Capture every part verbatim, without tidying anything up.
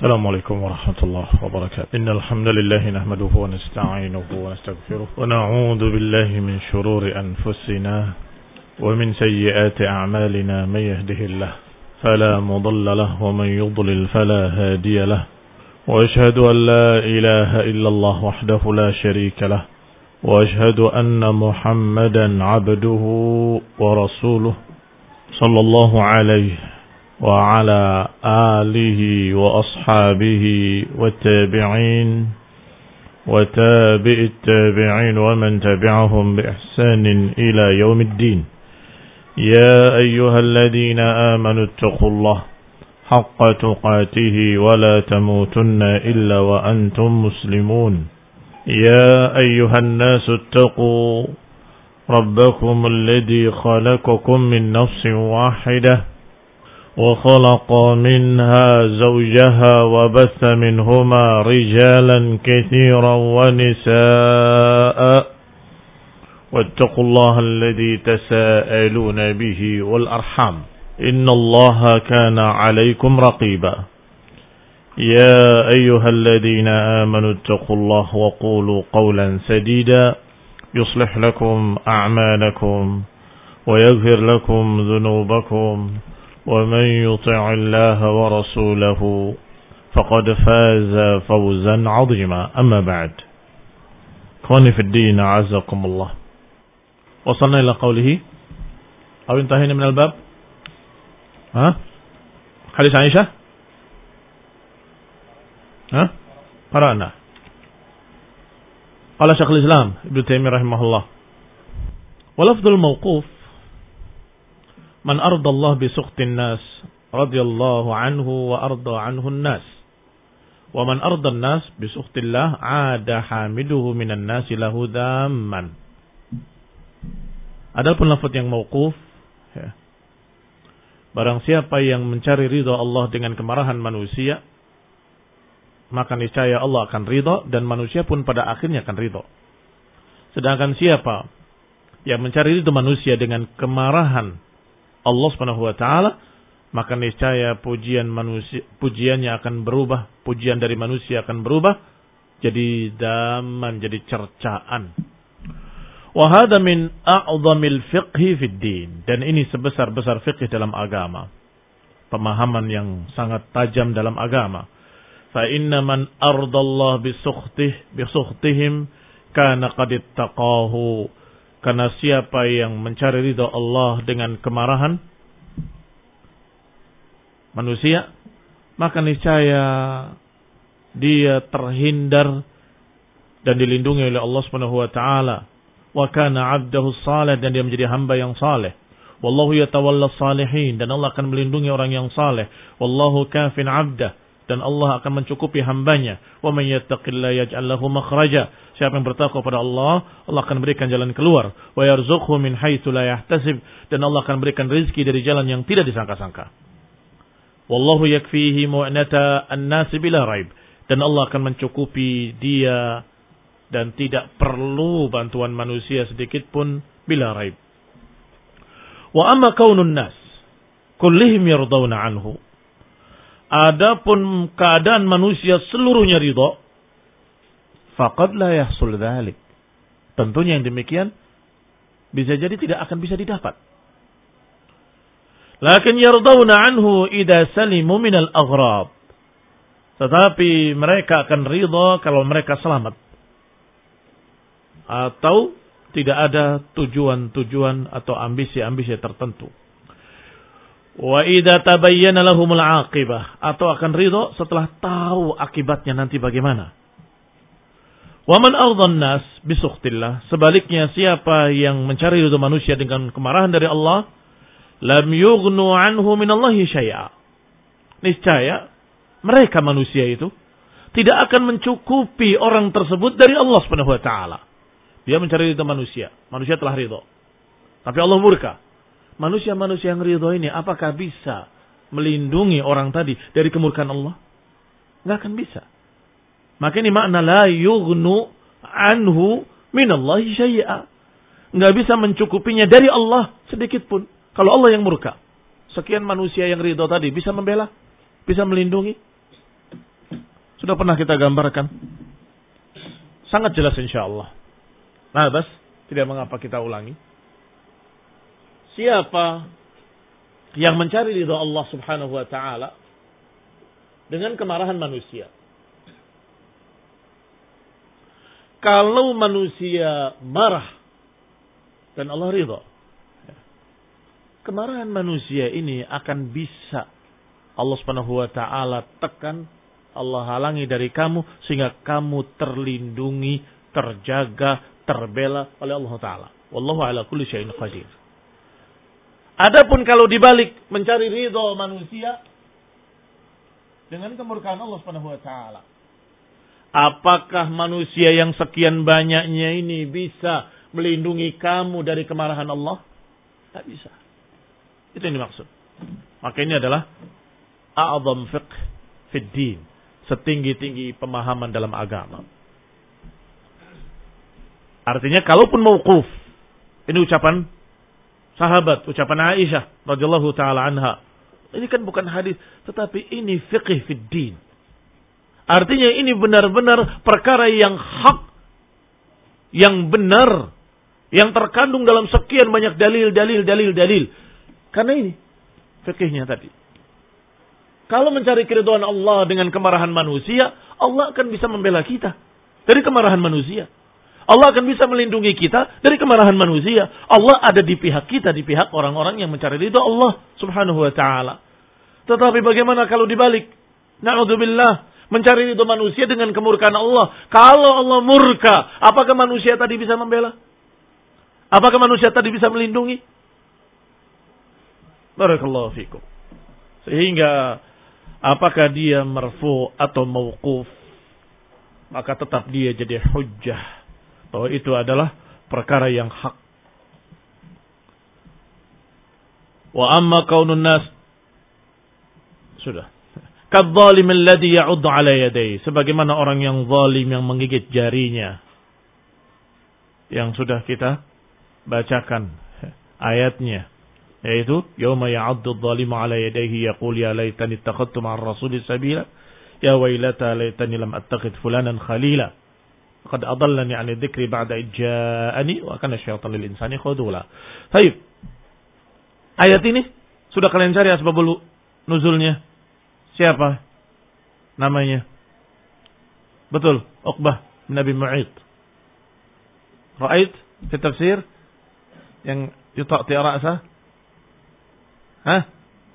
السلام عليكم ورحمة الله وبركاته. إن الحمد لله نحمده ونستعينه ونستغفره ونعوذ بالله من شرور أنفسنا ومن سيئات أعمالنا. من يهده الله فلا مضل له ومن يضلل فلا هادي له، وأشهد أن لا إله إلا الله وحده لا شريك له، وأشهد أن محمدا عبده ورسوله صلى الله عليه وعلى آله وأصحابه والتابعين وتابع التابعين ومن تبعهم بإحسان إلى يوم الدين. يا أيها الذين آمنوا اتقوا الله حق تقاته ولا تموتن إلا وأنتم مسلمون. يا أيها الناس اتقوا ربكم الذي خلقكم من نفس واحدة وخلق منها زوجها وبث منهما رجالا كثيرا ونساء، واتقوا الله الذي تساءلون به والأرحام إن الله كان عليكم رقيبا. يا أيها الذين آمنوا اتقوا الله وقولوا قولا سديدا يصلح لكم أعمالكم ويغفر لكم ذنوبكم، ومن يطع الله ورسوله فقد فاز فوزا عظيما. أما بعد، إخواني في الدين أعزكم الله. وصلنا إلى قوله أو انتهينا من الباب. ها حديث عائشة ها قرأنا. قال شيخ الإسلام ابن تيمية رحمه الله: ولفظ الموقوف من أرضى الله بسخط الناس رضي الله عنه وأرضى عنه الناس، ومن أرضى الناس بسخط الله عاد حامده من الناس له ذاما. Adapun lafaz yang mauquf, ya, barang siapa yang mencari ridha Allah dengan kemarahan manusia, maka niscaya Allah akan ridha dan manusia pun pada akhirnya akan ridha. Sedangkan siapa yang mencari ridha manusia dengan kemarahan Allah Subhanahu wa taala, maka niscaya pujian manusia pujiannya akan berubah, pujian dari manusia akan berubah jadi daman, jadi cercaan. Wa hadha min a'zamil fiqhi fid din, dan ini sebesar-besar fikih dalam agama, pemahaman yang sangat tajam dalam agama. Fa inna man ardallah bi sukhtih bi sukhtihim kana qad ittaqahu. Karena siapa yang mencari ridha Allah dengan kemarahan manusia, maka niscaya dia terhindar dan dilindungi oleh Allah Subhanahu wa taala. Wa kana 'abdahu salih, dan dia menjadi hamba yang saleh. Wallahu yatawalla salihin, dan Allah akan melindungi orang yang saleh. Wallahu kafin 'abdah, dan Allah akan mencukupi hambanya. Wa man yattaqillaha yaj'al lahu makhraja. Siapa yang bertakwa kepada Allah, Allah akan berikan jalan keluar. Wa yarzuqhu min haitsu la yahtasib, dan Allah akan berikan rezeki dari jalan yang tidak disangka-sangka. Wallahu yakfihi mu'nata an-nas bila raib, dan Allah akan mencukupi dia dan tidak perlu bantuan manusia sedikit pun bila raib. Wa amma kaunun nas kullihim yardawna anhu. Adapun keadaan manusia seluruhnya ridha, faqad la yahsul dzalik. Tentunya yang demikian bisa jadi tidak akan bisa didapat. Lakin yardawna anhu idza salimu minal aghrab. Tetapi mereka akan ridha kalau mereka selamat, atau tidak ada tujuan-tujuan atau ambisi-ambisi tertentu. Wa idza tabayyana lahumul aqibah, atau akan ridha setelah tahu akibatnya nanti bagaimana. Wa man ardhan nas bi sukhtillah, sebaliknya siapa yang mencari ridha manusia dengan kemarahan dari Allah, lam yughnu anhu minallahi syai'a. Niscaya mereka manusia itu tidak akan mencukupi orang tersebut dari Allah Subhanahu wa taala. Dia mencari ridha manusia, manusia telah ridha, tapi Allah murka. Manusia-manusia yang ridha ini apakah bisa melindungi orang tadi dari kemurkaan Allah? Enggak akan bisa. Maka ini makna la yughnu anhu minallahi syai'a. Enggak bisa mencukupinya dari Allah sedikit pun. Kalau Allah yang murka, sekian manusia yang ridha tadi bisa membela, bisa melindungi? Sudah pernah kita gambarkan. Sangat jelas insyaallah. Nah, bas, tidak mengapa kita ulangi. Siapa yang mencari ridha Allah Subhanahu wa taala dengan kemarahan manusia? Kalau manusia marah dan Allah ridha, kemarahan manusia ini akan bisa Allah Subhanahu wa taala tekan, Allah halangi dari kamu sehingga kamu terlindungi, terjaga, terbela oleh Allah taala. Wallahu ala kulli syai'in qadir. Adapun kalau dibalik mencari ridha manusia dengan kemurkaan Allah Subhanahu wa taala, apakah manusia yang sekian banyaknya ini bisa melindungi kamu dari kemarahan Allah? Tak bisa. Itu yang dimaksud. Maka ini adalah a'zam fiqh fid din, setinggi-tinggi pemahaman dalam agama. Artinya kalaupun mauquf, ini ucapan sahabat, ucapan Aisyah radhiyallahu taala anha. Ini kan bukan hadis, tetapi ini fiqh fid din. Artinya ini benar-benar perkara yang hak, yang benar, yang terkandung dalam sekian banyak dalil, dalil, dalil, dalil. Karena ini fikihnya tadi. Kalau mencari keridhaan Allah dengan kemarahan manusia, Allah akan bisa membela kita dari kemarahan manusia. Allah akan bisa melindungi kita dari kemarahan manusia. Allah ada di pihak kita, di pihak orang-orang yang mencari ridha Allah Subhanahu wa taala. Tetapi bagaimana kalau dibalik? Na'udzubillah. Mencari ridha manusia dengan kemurkaan Allah. Kalau Allah murka, apakah manusia tadi bisa membela? Apakah manusia tadi bisa melindungi? Barakallahu fikum. Sehingga apakah dia marfu atau mauquf, maka tetap dia jadi hujjah bahwa itu adalah perkara yang hak. Wa amma kaunun nas, sudah. Kadzalim alladhi ya'uddu ala yadayhi, sebagaimana orang yang zalim yang menggigit jarinya, yang sudah kita bacakan ayatnya, yaitu yauma ya'uddu adh-dhalimu ala yadayhi yaqul ya laitani ittakhadtu ma'ar rasuli sabila ya wailata laitani lam attakhidh fulanan khalila qad adallani 'ani dzikri ba'da id ja'ani wa kana syaitanu lil insani khudula. Baik. Ayat ini sudah kalian cari asbabul nuzulnya. Siapa namanya? Betul, Uqbah bin Abi Mu'ayth. Ra'ait fi tafsir yang yuta'ti ra'sa? Hah?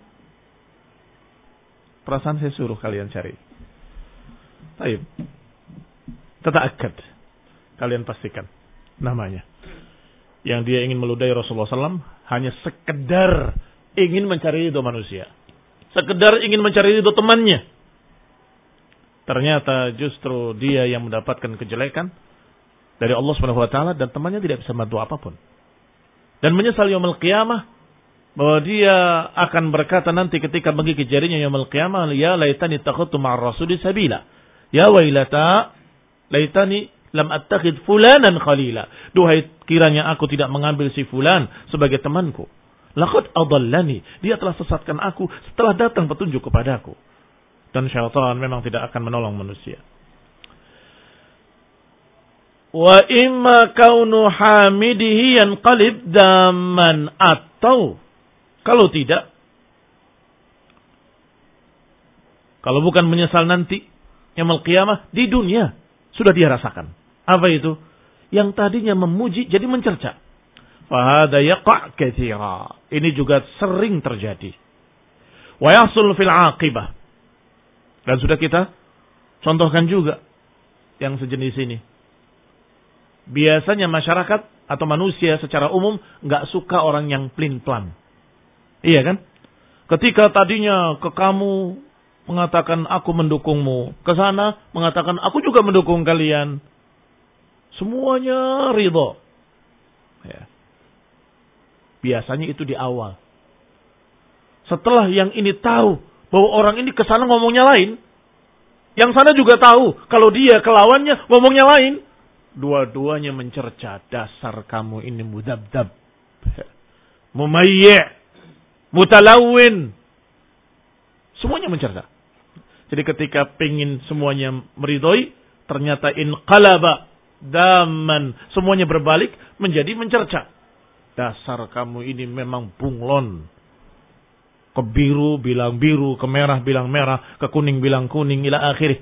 Perasaan saya suruh kalian cari. Baik. Tata'akkad. Kalian pastikan namanya. Yang dia ingin meludahi Rasulullah sallallahu alaihi wasallam hanya sekedar ingin mencari ridho manusia. Sekedar ingin mencari ridho temannya. Ternyata justru dia yang mendapatkan kejelekan dari Allah Subhanahu wa taala dan temannya tidak bisa bantu apapun. Dan menyesal yaumul qiyamah bahwa dia akan berkata nanti ketika menggigit jarinya yaumul qiyamah, ya laitani takhadtu ma'ar rasuli sabila. Ya wailata laitani lam attakhid fulanan khalila. Duhai kiranya aku tidak mengambil si fulan sebagai temanku. Laqad adallani, dia telah sesatkan aku setelah datang petunjuk kepadaku. Dan syaitan memang tidak akan menolong manusia. Wa imma kaunu hamidihi yanqalib daman, atau kalau tidak, kalau bukan menyesal nanti yaumul qiyamah, di dunia sudah dia rasakan. Apa itu? Yang tadinya memuji jadi mencerca. Fahada yaqa' katsira. Ini juga sering terjadi. Wa yahsul fil 'aqibah. Dan sudah kita contohkan juga yang sejenis ini. Biasanya masyarakat atau manusia secara umum enggak suka orang yang plin-plan. Iya kan? Ketika tadinya ke kamu mengatakan aku mendukungmu, ke sana mengatakan aku juga mendukung kalian. Semuanya ridha. Ya. Biasanya itu di awal. Setelah yang ini tahu bahwa orang ini kesana ngomongnya lain, yang sana juga tahu kalau dia kelawannya ngomongnya lain, dua-duanya mencerca, dasar kamu ini mudabdab, mumayyi', mutalawin, semuanya mencerca. Jadi ketika pingin semuanya meridhoi, ternyata inqalaba daman, semuanya berbalik menjadi mencerca. Dasar kamu ini memang bunglon. Ke biru bilang biru, ke merah bilang merah, ke kuning bilang kuning, ila akhirih.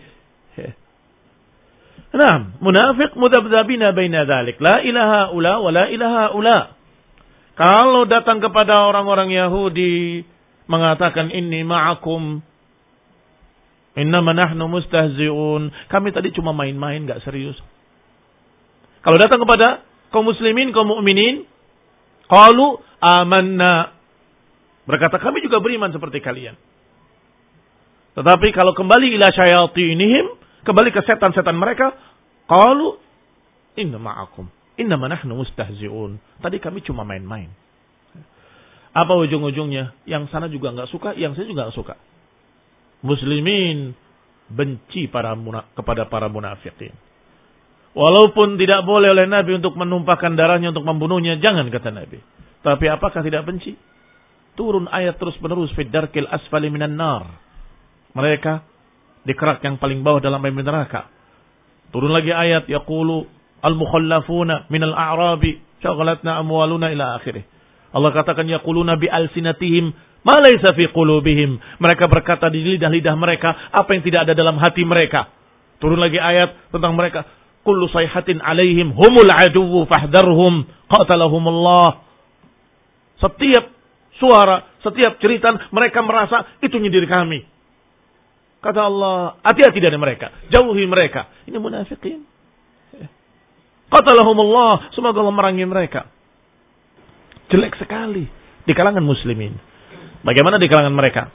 Nah, munafik mudabdabina baina dzalik. La ilaha ula wa la ilaha ula. Kalau datang kepada orang-orang Yahudi mengatakan inni ma'akum innama nahnu mustahzi'un. Kami tadi cuma main-main, enggak serius. Kalau datang kepada kaum muslimin, kaum mukminin, qalu amanna. Berkata kami juga beriman seperti kalian. Tetapi kalau kembali ila syayatinihim, kembali ke setan-setan mereka, qalu inna ma'akum innama nahnu mustahzi'un. Tadi kami cuma main-main. Apa ujung-ujungnya? Yang sana juga enggak suka, yang saya juga enggak suka. Muslimin benci para muna, kepada para munafikin. Walaupun tidak boleh oleh Nabi untuk menumpahkan darahnya untuk membunuhnya, jangan kata Nabi. Tapi apakah tidak benci? Turun ayat terus-menerus fid darkil asfali minan nar. Mereka di kerak yang paling bawah dalam api neraka. Turun lagi ayat yaqulu al-mukhallafuna minal a'rabi syaghalatna amwaluna ila akhirih. Allah katakan yaquluna bi alsinatihim ma laysa fi qulubihim. Mereka berkata di lidah-lidah mereka apa yang tidak ada dalam hati mereka. Turun lagi ayat tentang mereka, kullu sayhatin alaihim humul aduwwu fahdharhum qatalahumullah. Setiap suara, setiap cerita mereka merasa itu nyindir kami. Kata Allah, hati-hati dari mereka, jauhi mereka. Ini munafikin. Qatalahumullah, semoga Allah merangi mereka. Jelek sekali di kalangan muslimin. Bagaimana di kalangan mereka?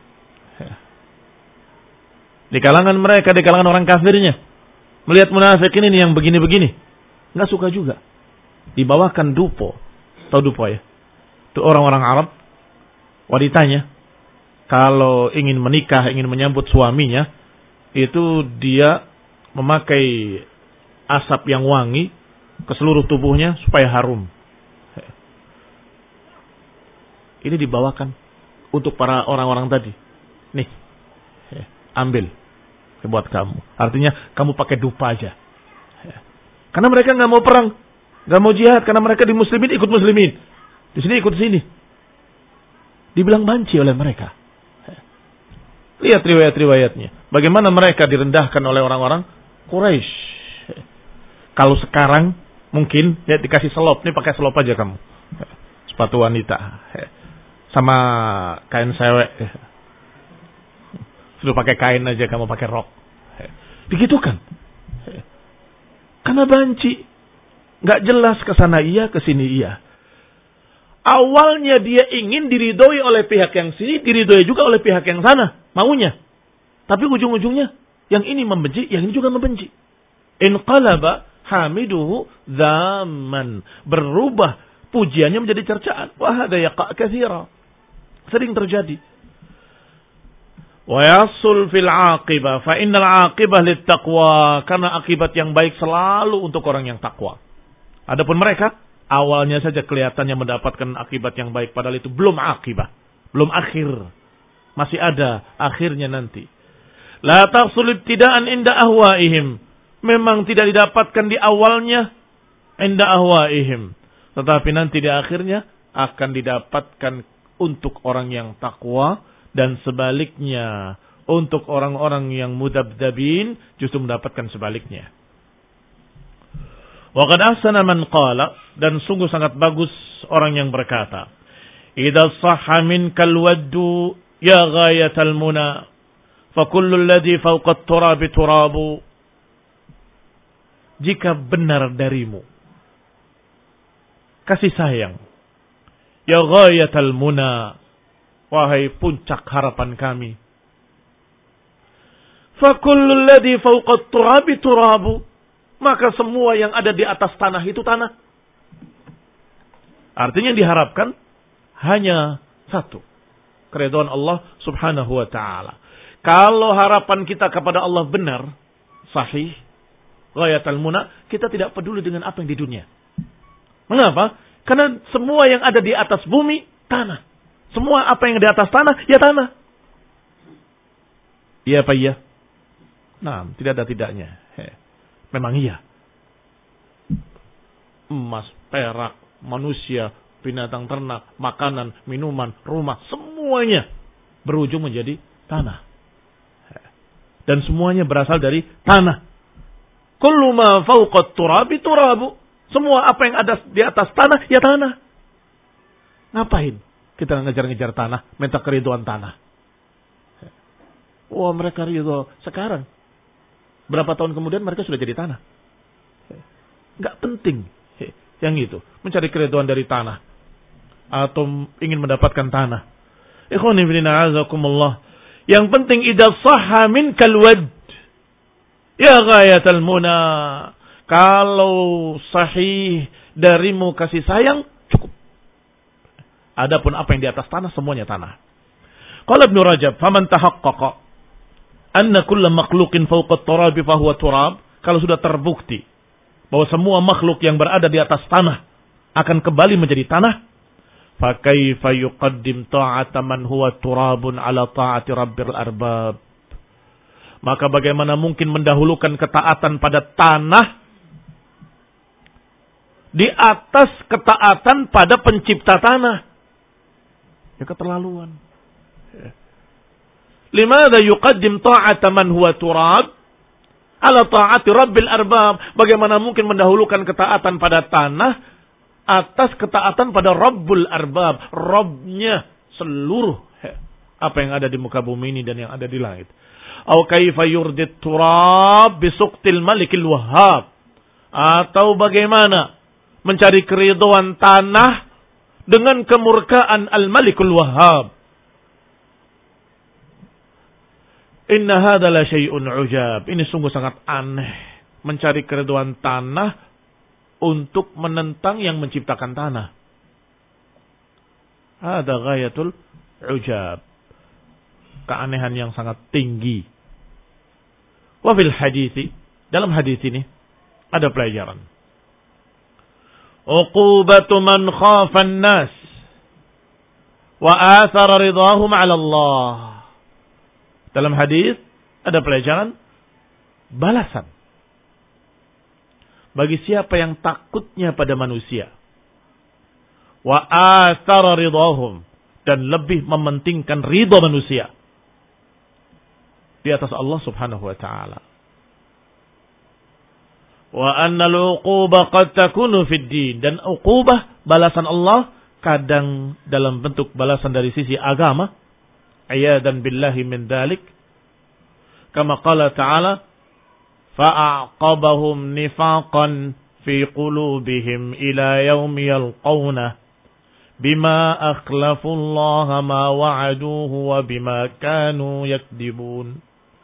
Di kalangan mereka, di kalangan orang kafirnya, melihat munafikin ini yang begini-begini, nggak suka juga. Dibawakan dupo, tahu dupo ya? Itu orang-orang Arab, wanitanya kalau ingin menikah, ingin menyambut suaminya, itu dia memakai asap yang wangi ke seluruh tubuhnya supaya harum. Ini dibawakan untuk para orang-orang tadi. Nih, ambil buat kamu. Artinya kamu pakai dupa aja. Karena mereka nggak mau perang, nggak mau jihad, karena mereka di muslimin ikut muslimin, di sini ikut sini. Dibilang banci oleh mereka. Lihat riwayat-riwayatnya. Bagaimana mereka direndahkan oleh orang-orang Quraisy. Kalau sekarang mungkin ya dikasih selop, nih pakai selop aja kamu. Sepatu wanita. Sama kain sewek. Sudah pakai kain aja kamu pakai rok. Begitu kan? Karena banci. Nggak jelas ke sana iya, ke sini iya. Awalnya dia ingin diridhoi oleh pihak yang sini, diridhoi juga oleh pihak yang sana, maunya. Tapi ujung-ujungnya yang ini membenci, yang ini juga membenci. Inqalaba hamiduhu zaman. Berubah pujiannya menjadi cercaan. Wa hada yaqa' katsira. Sering terjadi. Wa yasul fil 'aqibah fa innal 'aqibah lit taqwa. Karena akibat yang baik selalu untuk orang yang takwa. Adapun mereka awalnya saja kelihatannya mendapatkan akibat yang baik, padahal itu belum akibah, belum akhir. Masih ada akhirnya nanti. La tahsul ibtida'an inda ahwaihim. Memang tidak didapatkan di awalnya inda ahwaihim, tetapi nanti di akhirnya akan didapatkan untuk orang yang takwa, dan sebaliknya untuk orang-orang yang mudabdabin justru mendapatkan sebaliknya. Wa qad ahsana man qala, dan sungguh sangat bagus orang yang berkata, idza sahha minkal waddu ya ghayatal muna fa kullu alladhi fawqa at-turabi turabu. Jika benar darimu kasih sayang, ya ghayatal muna, wahai puncak harapan kami, fa kullu alladhi fawqa at-turabi turabu, maka semua yang ada di atas tanah itu tanah. Artinya diharapkan hanya satu, keridhaan Allah subhanahu wa ta'ala. Kalau harapan kita kepada Allah benar, sahih, ghayatul muna, kita tidak peduli dengan apa yang di dunia. Mengapa? Karena semua yang ada di atas bumi, tanah. Semua apa yang di atas tanah, ya tanah. Iya apa iya? Nah, tidak ada tidaknya. He. Memang iya. Emas, perak, manusia, binatang ternak, makanan, minuman, rumah, semuanya berujung menjadi tanah. Dan semuanya berasal dari tanah. Kullu ma fawqa turabi turabu. Semua apa yang ada di atas tanah, ya tanah. Ngapain kita ngejar-ngejar tanah, minta keriduan tanah? Wah, mereka ridho sekarang. Berapa tahun kemudian mereka sudah jadi tanah. Nggak penting yang itu. Mencari keriduan dari tanah. Atau ingin mendapatkan tanah. Ikhwani fillah azakumullah. Yang penting idza sahha minkal wad. Ya ghayatal muna. Kalau sahih darimu kasih sayang, cukup. Adapun apa yang di atas tanah, semuanya tanah. Qala Ibnu Rajab, "Faman tahaqqaqa anna kulla makhluqin fawqa at-turabi fa huwa turab." Kalau sudah terbukti bahwa semua makhluk yang berada di atas tanah akan kembali menjadi tanah, fa kaifa yuqaddim ta'ata man huwa turabun ala ta'ati rabbil arbab. Maka bagaimana mungkin mendahulukan ketaatan pada tanah di atas ketaatan pada pencipta tanah? Ya keterlaluan. Limadha yuqaddim ta'ata man huwa turab ala ta'ati rabbil arbab? Bagaimana mungkin mendahulukan ketaatan pada tanah atas ketaatan pada Rabbul Arbab, Rabbnya seluruh apa yang ada di muka bumi ini dan yang ada di langit. Au kaifa yurdit turab bisuqtil malikil wahhab? Atau bagaimana mencari keridhaan tanah dengan kemurkaan Al-Malikul Wahhab? Inna hadza la syai'un ujab. Ini sungguh sangat aneh. Mencari keridhaan tanah untuk menentang yang menciptakan tanah. Hadza ghayatul ujab. Keanehan yang sangat tinggi. Wa fil hadithi, dalam hadis ini ada pelajaran. Uqubatu man khafa an-nas wa athara ridahum 'ala Allah. Dalam hadis ada pelajaran balasan bagi siapa yang takutnya pada manusia. Wa athara ridahum, dan lebih mementingkan ridha manusia di atas Allah Subhanahu wa taala. Wa anna al-uquba qad takunu fid din, dan uqubah balasan Allah kadang dalam bentuk balasan dari sisi agama, ayadan billahi min dzalik, kama qala ta'ala fa'aqabahum nifaqan fi qulubihim ila yaumi yalqawna bima akhlafu Allah ma wa'aduhu wa bima kanu yakdibun.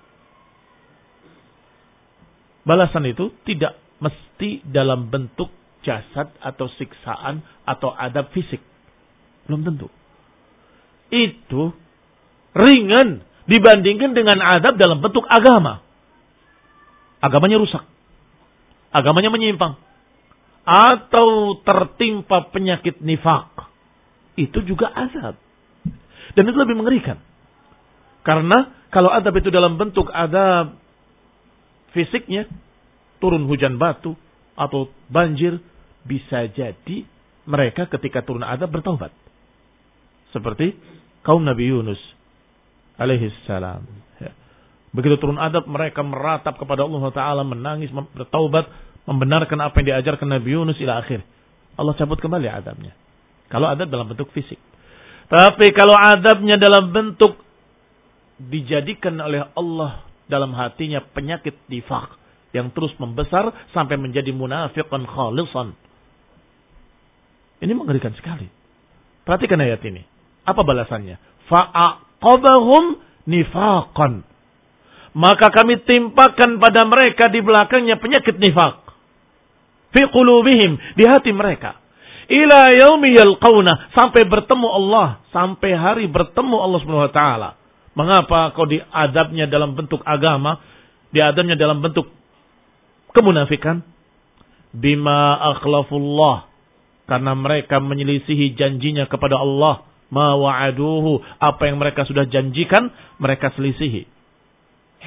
Balasan itu tidak mesti dalam bentuk jasad atau siksaan atau adab fisik. Belum tentu. Itu ringan dibandingkan dengan adab dalam bentuk agama. Agamanya rusak. Agamanya menyimpang. Atau tertimpa penyakit nifak. Itu juga azab. Dan itu lebih mengerikan. Karena kalau adab itu dalam bentuk adab fisiknya, turun hujan batu atau banjir, bisa jadi mereka ketika turun adab bertaubat. Seperti kaum Nabi Yunus alaihi salam. Ya. Begitu turun adab, mereka meratap kepada Allah Ta'ala, menangis, bertaubat, membenarkan apa yang diajarkan Nabi Yunus ila akhir. Allah cabut kembali adabnya. Kalau adab dalam bentuk fisik. Tapi kalau adabnya dalam bentuk dijadikan oleh Allah dalam hatinya penyakit nifaq yang terus membesar sampai menjadi munafiqan khalisan. Ini mengerikan sekali. Perhatikan ayat ini. Apa balasannya? Fa'aqabahum nifaqan. Maka kami timpakan pada mereka di belakangnya penyakit nifaq. Fi qulubihim, di hati mereka. Ila yaumi yalqawna, sampai bertemu Allah, sampai hari bertemu Allah Subhanahu wa taala. Mengapa kau diadabnya dalam bentuk agama, diadabnya dalam bentuk kemunafikan? Bima akhlafullah, karena mereka menyelisihi janjinya kepada Allah. Ma wa'aduhu, apa yang mereka sudah janjikan, mereka selisihi.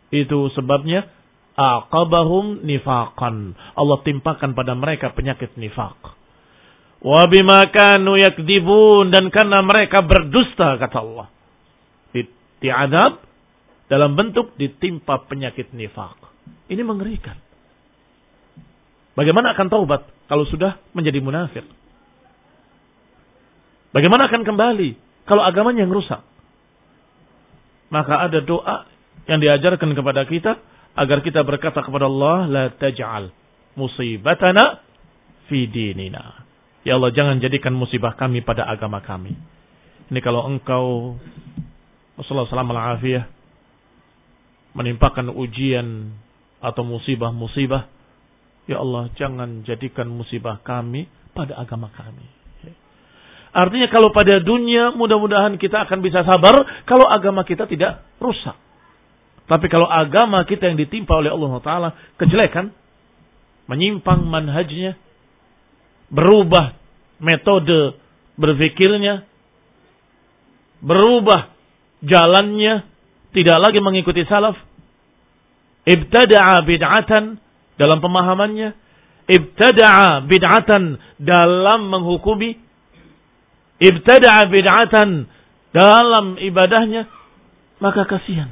Itu sebabnya aqabahum nifaqan. Allah timpakan pada mereka penyakit nifaq. Wa bima kanu yakdzibun, dan karena mereka berdusta kata Allah. Diadab dalam bentuk ditimpa penyakit nifaq. Ini mengerikan. Bagaimana akan taubat kalau sudah menjadi munafik? Bagaimana akan kembali kalau agamanya yang rusak? Maka ada doa yang diajarkan kepada kita agar kita berkata kepada Allah, la taj'al musibatana fi dinina. Ya Allah, jangan jadikan musibah kami pada agama kami. Ini kalau engkau Rasulullah sallallahu alaihi wasallam menimpakan ujian atau musibah-musibah, ya Allah, jangan jadikan musibah kami pada agama kami. Artinya kalau pada dunia mudah-mudahan kita akan bisa sabar kalau agama kita tidak rusak. Tapi kalau agama kita yang ditimpa oleh Allah Taala kejelekan, menyimpang manhajnya, berubah metode berpikirnya, berubah jalannya, tidak lagi mengikuti salaf, ibtada'a bid'atan dalam pemahamannya, ibtada'a bid'atan dalam menghukumi, ibtada'a bid'atan dalam ibadahnya, maka kasihan.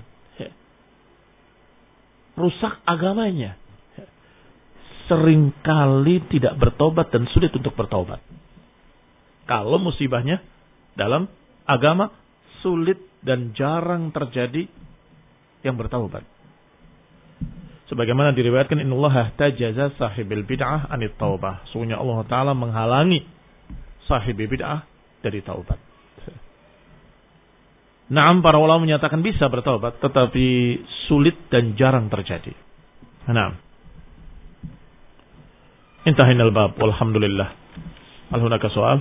Rusak agamanya. Seringkali tidak bertobat dan sulit untuk bertobat. Kalau musibahnya dalam agama sulit dan jarang terjadi yang bertaubat. Sebagaimana diriwayatkan, innallaha tajaza sahibil bid'ah anit taubah. Sungguhnya Allah Ta'ala menghalangi sahibi bid'ah dari taubat. Naam, para ulama menyatakan bisa bertaubat, tetapi sulit dan jarang terjadi. Naam. Intahinal bab, walhamdulillah. Hal hunaka soal?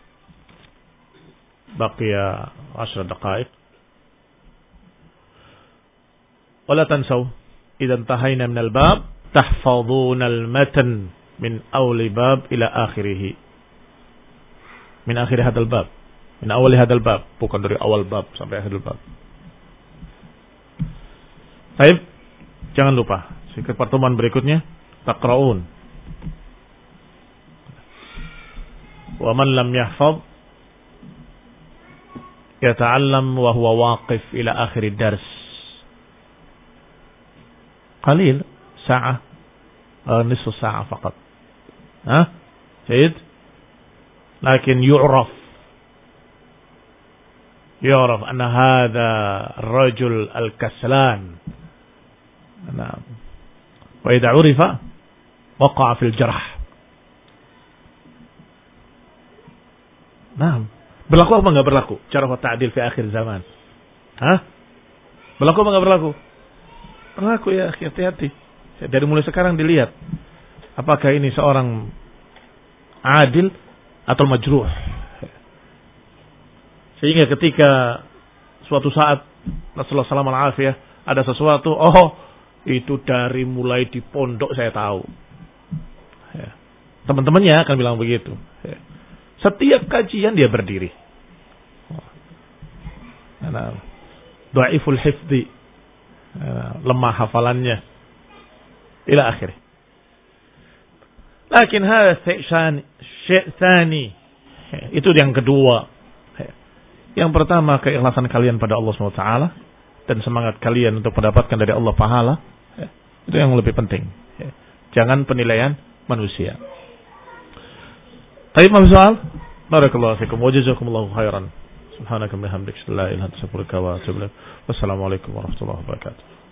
Baqiya ashra daqaiq. Wala tansaw, idza intahayna minal bab, tahfadhuna al-matan min awli bab ila akhirih. Min akhir hadal bab. Min awal hadal bab, bukan dari awal bab sampai akhir bab. Baik, jangan lupa ke pertemuan berikutnya taqra'un. Wa man lam yahfaz yata'allam wa huwa waqif ila akhir ad-dars. Qalil, sa'ah, nisfu sa'ah faqat. Ha? Baik. Lakin yu'raf يعرف أن هذا الرجل الكسلان. نعم. وإذا عرف وقع في الجرح. نعم. Berlaku apa enggak berlaku? Cara ta'dil fi akhir zaman. Hah? Berlaku apa enggak berlaku? Berlaku ya, hati-hati. Dari mulai sekarang dilihat apakah ini seorang adil atau majruh. Sehingga ketika suatu saat Rasulullah sallallahu alaihi wasallam ada sesuatu, oh itu dari mulai di pondok saya tahu. Ya. Teman-temannya akan bilang begitu. Ya. Setiap kajian dia berdiri. Dhaiful hifdzi, lemah hafalannya, ila akhir. Lakin hadha syai' tsani, itu yang kedua. Yang pertama, keikhlasan kalian pada Allah subhanahu wa taala dan semangat kalian untuk mendapatkan dari Allah pahala. Itu yang lebih penting. Jangan penilaian manusia. Baik, mas soal. Barakallahu fikum wa jazakumullahu khairan. Subhanaka wa bihamdika la ilaha illa anta astaghfiruka wa atubu ilaik. Wassalamualaikum warahmatullahi wabarakatuh.